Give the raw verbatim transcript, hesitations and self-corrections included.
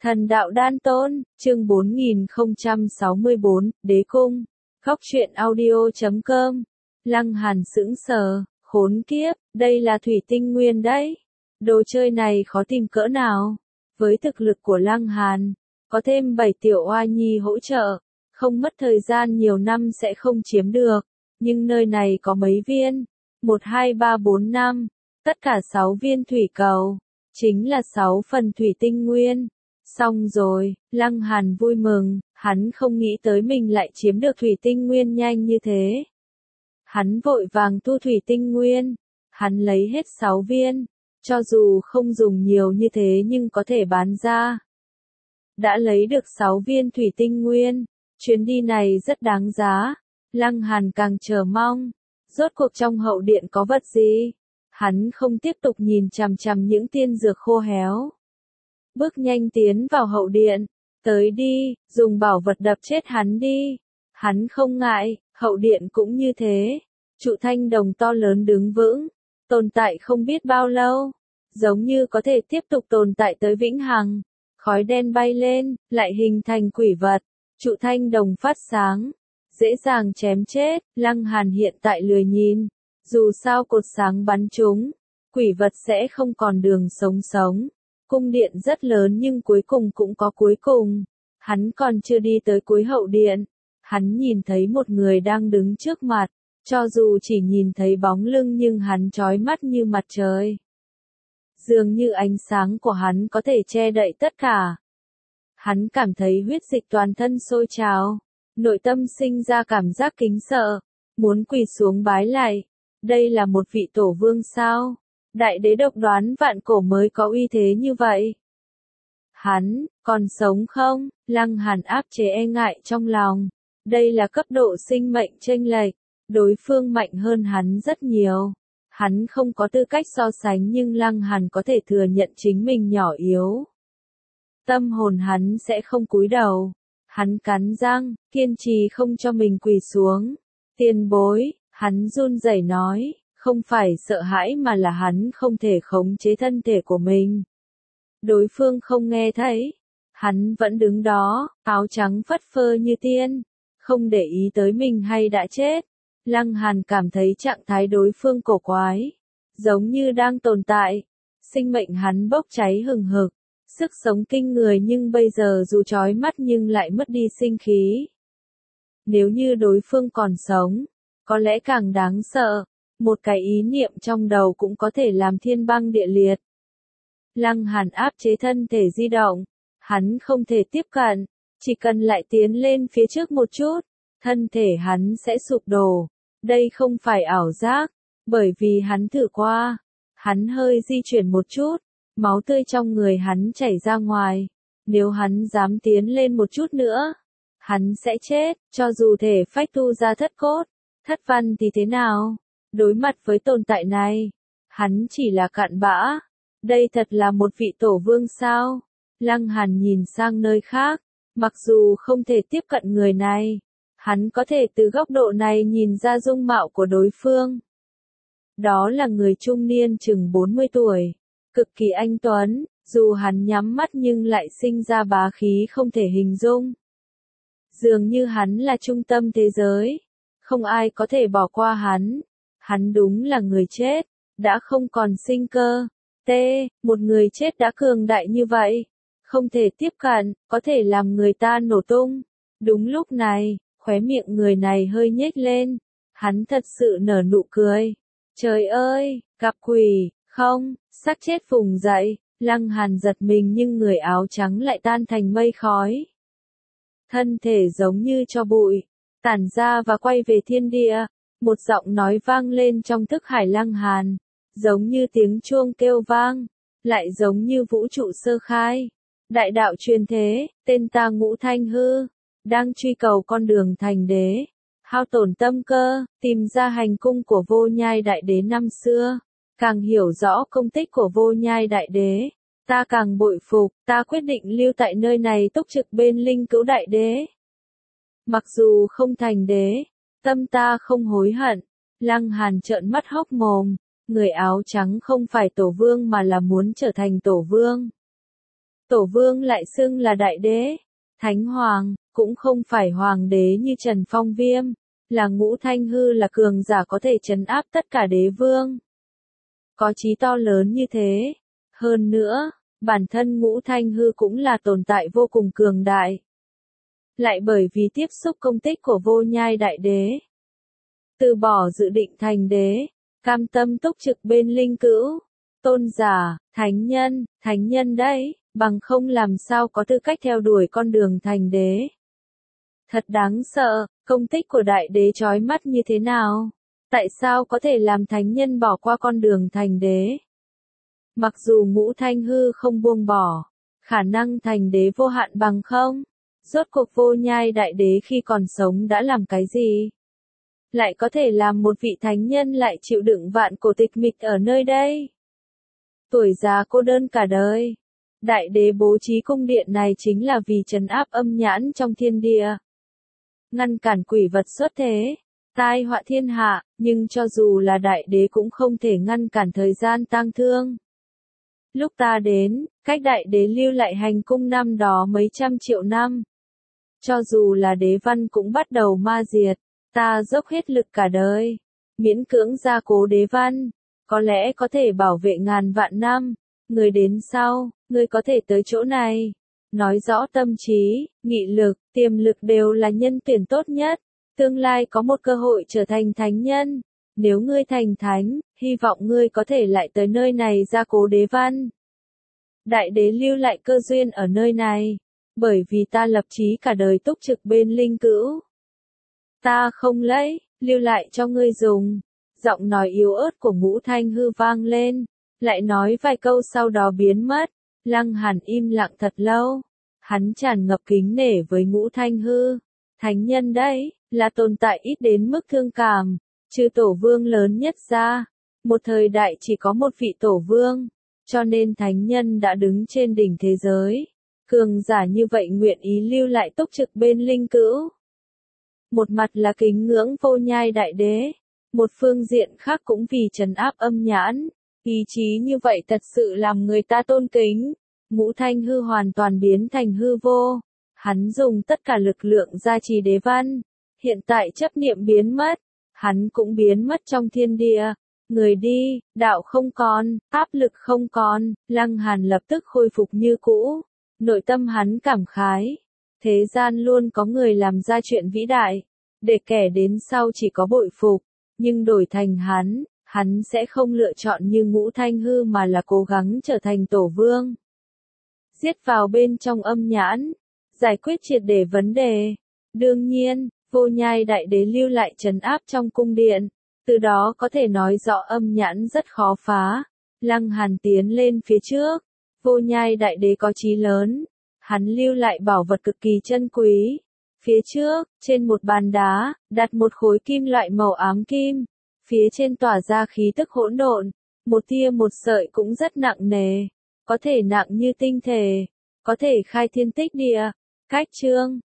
Thần đạo đan tôn, chương bốn nghìn không trăm sáu mươi bốn, Đế Cung. Góc truyện audio chấm com. Lăng Hàn sững sờ, khốn kiếp, đây là thủy tinh nguyên đấy. Đồ chơi này khó tìm cỡ nào. Với thực lực của Lăng Hàn, có thêm bảy tiểu oa nhi hỗ trợ, không mất thời gian nhiều năm sẽ không chiếm được. Nhưng nơi này có mấy viên? Một, hai, ba, bốn, năm. Tất cả sáu viên thủy cầu. Chính là sáu phần thủy tinh nguyên. Xong rồi, Lăng Hàn vui mừng, hắn không nghĩ tới mình lại chiếm được thủy tinh nguyên nhanh như thế. Hắn vội vàng thu thủy tinh nguyên, hắn lấy hết sáu viên, cho dù không dùng nhiều như thế nhưng có thể bán ra. Đã lấy được sáu viên thủy tinh nguyên, chuyến đi này rất đáng giá, Lăng Hàn càng chờ mong, rốt cuộc trong hậu điện có vật gì? Hắn không tiếp tục nhìn chằm chằm những tiên dược khô héo. Bước nhanh tiến vào hậu điện, tới đi, dùng bảo vật đập chết hắn đi. Hắn không ngại, hậu điện cũng như thế. Trụ thanh đồng to lớn đứng vững, tồn tại không biết bao lâu, giống như có thể tiếp tục tồn tại tới vĩnh hằng. Khói đen bay lên, lại hình thành quỷ vật, trụ thanh đồng phát sáng, dễ dàng chém chết. Lăng Hàn hiện tại lười nhìn, dù sao cột sáng bắn chúng, quỷ vật sẽ không còn đường sống sống. Cung điện rất lớn nhưng cuối cùng cũng có cuối cùng. Hắn còn chưa đi tới cuối hậu điện. Hắn nhìn thấy một người đang đứng trước mặt. Cho dù chỉ nhìn thấy bóng lưng nhưng hắn chói mắt như mặt trời. Dường như ánh sáng của hắn có thể che đậy tất cả. Hắn cảm thấy huyết dịch toàn thân sôi trào. Nội tâm sinh ra cảm giác kính sợ. Muốn quỳ xuống bái lại. Đây là một vị tổ vương sao? Đại đế độc đoán vạn cổ mới có uy thế như vậy. Hắn, còn sống không? Lăng Hàn áp chế e ngại trong lòng. Đây là cấp độ sinh mệnh chênh lệch. Đối phương mạnh hơn hắn rất nhiều. Hắn không có tư cách so sánh nhưng Lăng Hàn có thể thừa nhận chính mình nhỏ yếu. Tâm hồn hắn sẽ không cúi đầu. Hắn cắn răng, kiên trì không cho mình quỳ xuống. Tiền bối, hắn run rẩy nói. Không phải sợ hãi mà là hắn không thể khống chế thân thể của mình. Đối phương không nghe thấy. Hắn vẫn đứng đó, áo trắng phất phơ như tiên. Không để ý tới mình hay đã chết. Lăng Hàn cảm thấy trạng thái đối phương cổ quái. Giống như đang tồn tại. Sinh mệnh hắn bốc cháy hừng hực. Sức sống kinh người nhưng bây giờ dù chói mắt nhưng lại mất đi sinh khí. Nếu như đối phương còn sống, có lẽ càng đáng sợ. Một cái ý niệm trong đầu cũng có thể làm thiên băng địa liệt. Lăng Hàn áp chế thân thể di động. Hắn không thể tiếp cận. Chỉ cần lại tiến lên phía trước một chút, thân thể hắn sẽ sụp đổ. Đây không phải ảo giác. Bởi vì hắn thử qua. Hắn hơi di chuyển một chút. Máu tươi trong người hắn chảy ra ngoài. Nếu hắn dám tiến lên một chút nữa, hắn sẽ chết. Cho dù thể phách tu ra thất cốt, thất văn thì thế nào? Đối mặt với tồn tại này, hắn chỉ là cặn bã. Đây thật là một vị tổ vương sao? Lăng Hàn nhìn sang nơi khác, mặc dù không thể tiếp cận người này, hắn có thể từ góc độ này nhìn ra dung mạo của đối phương. Đó là người trung niên chừng bốn mươi tuổi, cực kỳ anh tuấn, dù hắn nhắm mắt nhưng lại sinh ra bá khí không thể hình dung. Dường như hắn là trung tâm thế giới, không ai có thể bỏ qua hắn. Hắn đúng là người chết, đã không còn sinh cơ. T, một người chết đã cường đại như vậy, không thể tiếp cận, có thể làm người ta nổ tung. Đúng lúc này, khóe miệng người này hơi nhếch lên, hắn thật sự nở nụ cười. Trời ơi, gặp quỷ, không, xác chết vùng dậy, Lăng Hàn giật mình nhưng người áo trắng lại tan thành mây khói. Thân thể giống như tro bụi, tản ra và quay về thiên địa. Một giọng nói vang lên trong thức hải Lăng Hàn, giống như tiếng chuông kêu vang, lại giống như vũ trụ sơ khai. Đại đạo truyền thế, tên ta Ngũ Thanh Hư, đang truy cầu con đường thành đế, hao tổn tâm cơ, tìm ra hành cung của Vô Nhai Đại Đế năm xưa, càng hiểu rõ công tích của Vô Nhai Đại Đế, ta càng bội phục, ta quyết định lưu tại nơi này túc trực bên Linh Cữu Đại Đế. Mặc dù không thành đế, tâm ta không hối hận. Lăng Hàn trợn mắt hốc mồm, người áo trắng không phải tổ vương mà là muốn trở thành tổ vương. Tổ vương lại xưng là đại đế, thánh hoàng, cũng không phải hoàng đế như Trần Phong Viêm, là Ngũ Thanh Hư là cường giả có thể trấn áp tất cả đế vương. Có chí to lớn như thế. Hơn nữa, bản thân Ngũ Thanh Hư cũng là tồn tại vô cùng cường đại. Lại bởi vì tiếp xúc công tích của Vô Nhai Đại Đế, từ bỏ dự định thành đế, cam tâm túc trực bên linh cữu, tôn giả, thánh nhân, thánh nhân đấy, bằng không làm sao có tư cách theo đuổi con đường thành đế. Thật đáng sợ, công tích của đại đế chói mắt như thế nào? Tại sao có thể làm thánh nhân bỏ qua con đường thành đế? Mặc dù Ngũ Thanh Hư không buông bỏ, khả năng thành đế vô hạn bằng không? Rốt cuộc Vô Nhai Đại Đế khi còn sống đã làm cái gì? Lại có thể làm một vị thánh nhân lại chịu đựng vạn cổ tịch mịch ở nơi đây? Tuổi già cô đơn cả đời. Đại đế bố trí cung điện này chính là vì trấn áp âm nhãn trong thiên địa. Ngăn cản quỷ vật xuất thế, tai họa thiên hạ, nhưng cho dù là đại đế cũng không thể ngăn cản thời gian tang thương. Lúc ta đến, cách đại đế lưu lại hành cung năm đó mấy trăm triệu năm. Cho dù là đế văn cũng bắt đầu ma diệt, ta dốc hết lực cả đời, miễn cưỡng gia cố đế văn, có lẽ có thể bảo vệ ngàn vạn năm. Người đến sau, người có thể tới chỗ này. Nói rõ tâm trí, nghị lực, tiềm lực đều là nhân tuyển tốt nhất. Tương lai có một cơ hội trở thành thánh nhân. Nếu ngươi thành thánh, hy vọng ngươi có thể lại tới nơi này gia cố đế văn. Đại đế lưu lại cơ duyên ở nơi này. Bởi vì ta lập chí cả đời túc trực bên linh cữu. Ta không lấy, lưu lại cho ngươi dùng. Giọng nói yếu ớt của Ngũ Thanh Hư vang lên. Lại nói vài câu sau đó biến mất. Lăng Hàn im lặng thật lâu. Hắn tràn ngập kính nể với Ngũ Thanh Hư. Thánh nhân đấy, là tồn tại ít đến mức thương cảm. Chư tổ vương lớn nhất ra. Một thời đại chỉ có một vị tổ vương. Cho nên thánh nhân đã đứng trên đỉnh thế giới. Cường giả như vậy nguyện ý lưu lại túc trực bên linh cữu. Một mặt là kính ngưỡng Vô Nhai Đại Đế. Một phương diện khác cũng vì trấn áp âm nhãn. Ý chí như vậy thật sự làm người ta tôn kính. Ngũ Thanh Hư hoàn toàn biến thành hư vô. Hắn dùng tất cả lực lượng gia trì đế văn. Hiện tại chấp niệm biến mất. Hắn cũng biến mất trong thiên địa. Người đi, đạo không còn, áp lực không còn. Lăng Hàn lập tức khôi phục như cũ. Nội tâm hắn cảm khái. Thế gian luôn có người làm ra chuyện vĩ đại. Để kẻ đến sau chỉ có bội phục. Nhưng đổi thành hắn, hắn sẽ không lựa chọn như Ngũ Thanh Hư mà là cố gắng trở thành tổ vương. Giết vào bên trong âm nhãn. Giải quyết triệt để vấn đề. Đương nhiên, Vô Nhai Đại Đế lưu lại trấn áp trong cung điện. Từ đó có thể nói rõ âm nhãn rất khó phá. Lăng Hàn tiến lên phía trước. Vô Nhai Đại Đế có chí lớn. Hắn lưu lại bảo vật cực kỳ chân quý. Phía trước, trên một bàn đá, đặt một khối kim loại màu ám kim. Phía trên tỏa ra khí tức hỗn độn. Một tia một sợi cũng rất nặng nề. Có thể nặng như tinh thể. Có thể khai thiên tích địa. Cách chương.